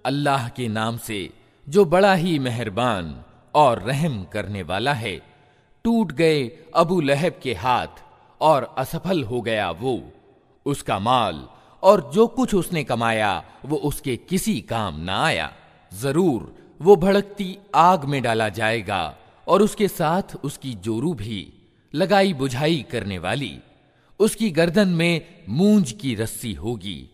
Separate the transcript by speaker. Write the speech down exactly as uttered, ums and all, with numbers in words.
Speaker 1: अल्लाह के नाम से जो बड़ा ही मेहरबान और रहम करने वाला है। टूट गए अबू लहब के हाथ और असफल हो गया वो। उसका माल और जो कुछ उसने कमाया वो उसके किसी काम ना आया। जरूर वो भड़कती आग में डाला जाएगा और उसके साथ उसकी जोरू भी, लगाई बुझाई करने वाली। उसकी गर्दन में मूंज की रस्सी होगी